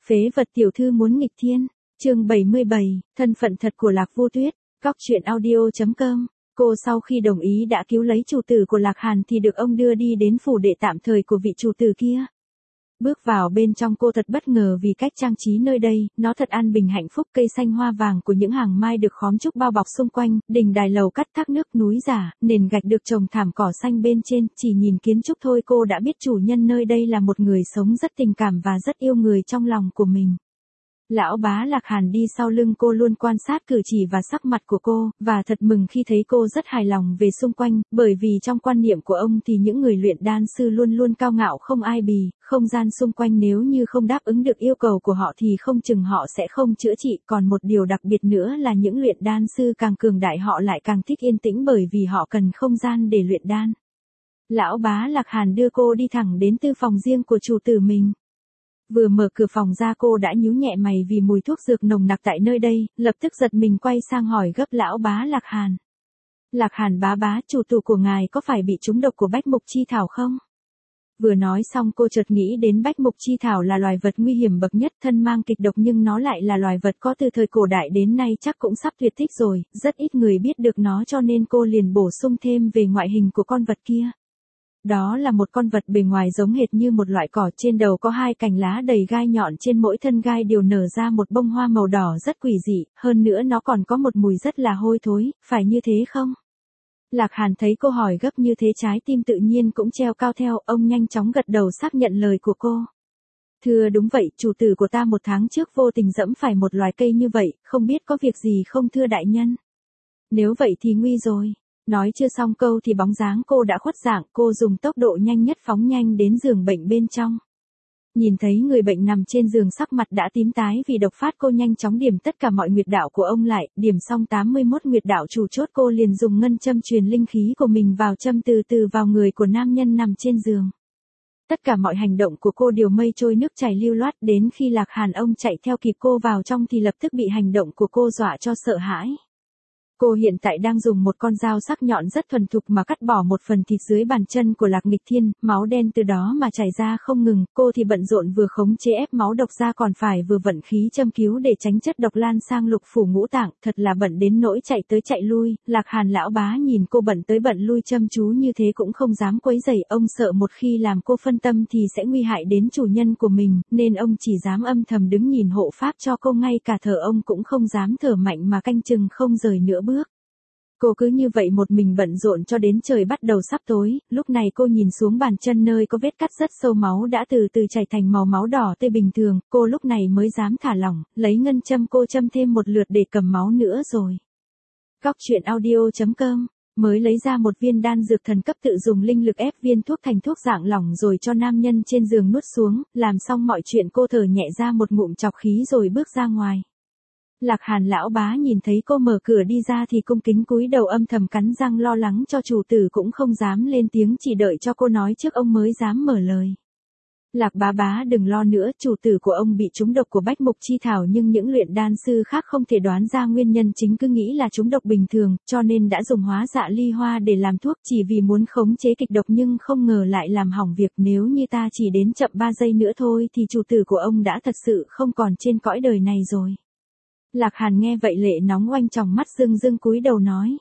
Phế vật tiểu thư muốn nghịch thiên. Chương 77, thân phận thật của Lạc Vô Tuyết. Góc truyện audio.com. Cô sau khi đồng ý đã cứu lấy chủ tử của Lạc Hàn thì được ông đưa đi đến phủ đệ tạm thời của vị chủ tử kia. Bước vào bên trong cô thật bất ngờ vì cách trang trí nơi đây, nó thật an bình hạnh phúc, cây xanh hoa vàng của những hàng mai được khóm trúc bao bọc xung quanh, đình đài lầu cắt thác nước núi giả, nền gạch được trồng thảm cỏ xanh bên trên, chỉ nhìn kiến trúc thôi cô đã biết chủ nhân nơi đây là một người sống rất tình cảm và rất yêu người trong lòng của mình. Lão bá Lạc Hàn đi sau lưng cô luôn quan sát cử chỉ và sắc mặt của cô, và thật mừng khi thấy cô rất hài lòng về xung quanh, bởi vì trong quan niệm của ông thì những người luyện đan sư luôn luôn cao ngạo không ai bì, không gian xung quanh nếu như không đáp ứng được yêu cầu của họ thì không chừng họ sẽ không chữa trị, còn một điều đặc biệt nữa là những luyện đan sư càng cường đại họ lại càng thích yên tĩnh bởi vì họ cần không gian để luyện đan. Lão bá Lạc Hàn đưa cô đi thẳng đến tư phòng riêng của chủ tử mình. Vừa mở cửa phòng ra cô đã nhíu nhẹ mày vì mùi thuốc dược nồng nặc tại nơi đây, lập tức giật mình quay sang hỏi gấp lão bá Lạc Hàn. Lạc Hàn bá, chủ tù của ngài có phải bị trúng độc của bách mục chi thảo không? Vừa nói xong cô chợt nghĩ đến bách mục chi thảo là loài vật nguy hiểm bậc nhất, thân mang kịch độc nhưng nó lại là loài vật có từ thời cổ đại đến nay chắc cũng sắp tuyệt tích rồi, rất ít người biết được nó cho nên cô liền bổ sung thêm về ngoại hình của con vật kia. Đó là một con vật bề ngoài giống hệt như một loại cỏ, trên đầu có hai cành lá đầy gai nhọn, trên mỗi thân gai đều nở ra một bông hoa màu đỏ rất quỷ dị, hơn nữa nó còn có một mùi rất là hôi thối, phải như thế không? Lạc Hàn thấy cô hỏi gấp như thế trái tim tự nhiên cũng treo cao theo, ông nhanh chóng gật đầu xác nhận lời của cô. Thưa đúng vậy, chủ tử của ta 1 tháng trước vô tình dẫm phải một loài cây như vậy, không biết có việc gì không thưa đại nhân? Nếu vậy thì nguy rồi. Nói chưa xong câu thì bóng dáng cô đã khuất dạng, cô dùng tốc độ nhanh nhất phóng nhanh đến giường bệnh bên trong. Nhìn thấy người bệnh nằm trên giường sắc mặt đã tím tái vì độc phát, cô nhanh chóng điểm tất cả mọi nguyệt đạo của ông lại, điểm xong 81 nguyệt đạo chủ chốt cô liền dùng ngân châm truyền linh khí của mình vào châm từ từ vào người của nam nhân nằm trên giường. Tất cả mọi hành động của cô đều mây trôi nước chảy lưu loát, đến khi Lạc Hàn ông chạy theo kịp cô vào trong thì lập tức bị hành động của cô dọa cho sợ hãi. Cô hiện tại đang dùng một con dao sắc nhọn rất thuần thục mà cắt bỏ một phần thịt dưới bàn chân của Lạc Nghịch Thiên, máu đen từ đó mà chảy ra không ngừng, cô thì bận rộn vừa khống chế ép máu độc ra còn phải vừa vận khí châm cứu để tránh chất độc lan sang lục phủ ngũ tạng, thật là bận đến nỗi chạy tới chạy lui. Lạc Hàn lão bá nhìn cô bận tới bận lui chăm chú như thế cũng không dám quấy rầy, ông sợ một khi làm cô phân tâm thì sẽ nguy hại đến chủ nhân của mình, nên ông chỉ dám âm thầm đứng nhìn hộ pháp cho cô, ngay cả thở ông cũng không dám thở mạnh mà canh chừng không rời nửa bước. Cô cứ như vậy một mình bận rộn cho đến trời bắt đầu sắp tối, lúc này cô nhìn xuống bàn chân nơi có vết cắt rất sâu, máu đã từ từ chảy thành màu máu đỏ tươi bình thường, cô lúc này mới dám thả lỏng, lấy ngân châm cô châm thêm một lượt để cầm máu nữa rồi. Góc truyện audio.com. Mới lấy ra một viên đan dược thần cấp, tự dùng linh lực ép viên thuốc thành thuốc dạng lỏng rồi cho nam nhân trên giường nuốt xuống, làm xong mọi chuyện cô thở nhẹ ra một ngụm trọc khí rồi bước ra ngoài. Lạc Hàn lão bá nhìn thấy cô mở cửa đi ra thì cung kính cúi đầu âm thầm cắn răng lo lắng cho chủ tử cũng không dám lên tiếng, chỉ đợi cho cô nói trước ông mới dám mở lời. Lạc bá đừng lo nữa, chủ tử của ông bị trúng độc của bách mục chi thảo nhưng những luyện đan sư khác không thể đoán ra nguyên nhân chính, cứ nghĩ là trúng độc bình thường, cho nên đã dùng hóa dạ ly hoa để làm thuốc chỉ vì muốn khống chế kịch độc nhưng không ngờ lại làm hỏng việc, nếu như ta chỉ đến chậm 3 giây nữa thôi thì chủ tử của ông đã thật sự không còn trên cõi đời này rồi. Lạc Hàn nghe vậy lệ nóng oanh tròng mắt rưng cúi đầu nói.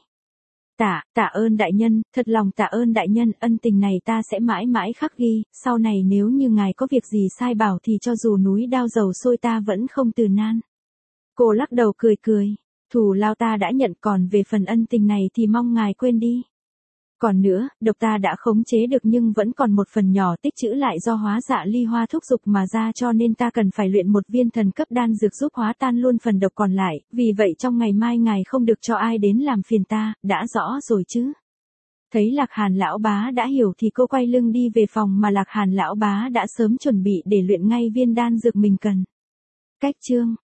Tạ ơn đại nhân, thật lòng tạ ơn đại nhân, ân tình này ta sẽ mãi mãi khắc ghi, sau này nếu như ngài có việc gì sai bảo thì cho dù núi đao dầu sôi ta vẫn không từ nan. Cô lắc đầu cười, thù lao ta đã nhận, còn về phần ân tình này thì mong ngài quên đi. Còn nữa, độc ta đã khống chế được nhưng vẫn còn một phần nhỏ tích trữ lại do hóa dạ ly hoa thúc dục mà ra, cho nên ta cần phải luyện một viên thần cấp đan dược giúp hóa tan luôn phần độc còn lại, vì vậy trong ngày mai ngài không được cho ai đến làm phiền ta, đã rõ rồi chứ? Thấy Lạc Hàn lão bá đã hiểu thì cô quay lưng đi về phòng mà Lạc Hàn lão bá đã sớm chuẩn bị để luyện ngay viên đan dược mình cần. Cách chương